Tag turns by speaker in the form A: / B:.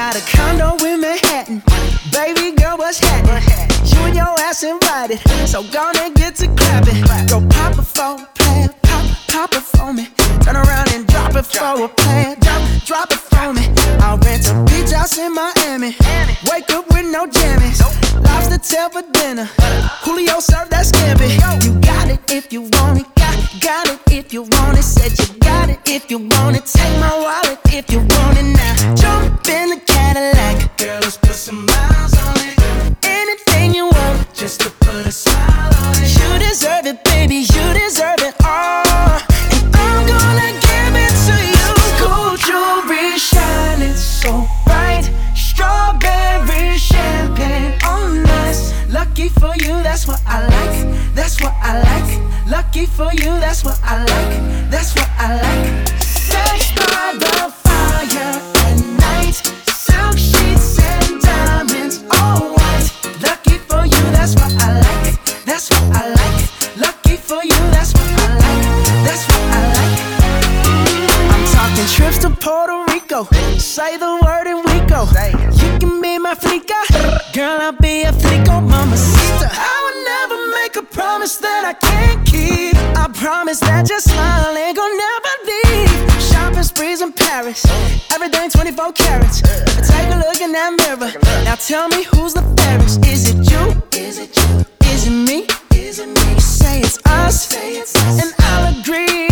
A: got a condo in Manhattan. Baby girl, what's happening? You and your ass invited, so gonna get to clapping. Go pop it for a plan, pop it for me. Turn around and drop it for a plan, drop it for me. I'll rent a beach house in Miami. Wake up with no jammies. Lobster tail for dinner. Julio served that scampi. You got it if you want it. Got it if you want it. Said you got it if you want it. Take my wallet if you want it now. Jump in the Cadillac. Girl, let's put some miles on it. Anything you want, just to put a smile on it. You deserve it, baby. You deserve it all. And I'm gonna give it to you. Gold jewelry shining so bright. Strawberry champagne on us. Lucky for you, that's what I like. That's what I like. Lucky for you, that's what I like. That's what I like. Sex by the fire at night. Silk sheets and diamonds, all white. Lucky for you, that's what I like. That's what I like. Lucky for you, that's what I like. That's what I like. I'm talking trips to Puerto Rico. Say the word and we go. You can be my flica. Girl, I'll be a flico, mamacita. I would never make a promise that I can't keep. I promise that your smile ain't gon' never leave. Shopping sprees in Paris, everything 24 carats. Take a look in that mirror. Now tell me who's the fairest. Is it you? Is it you? Is it me? Is it me? Say it's us, and I'll agree.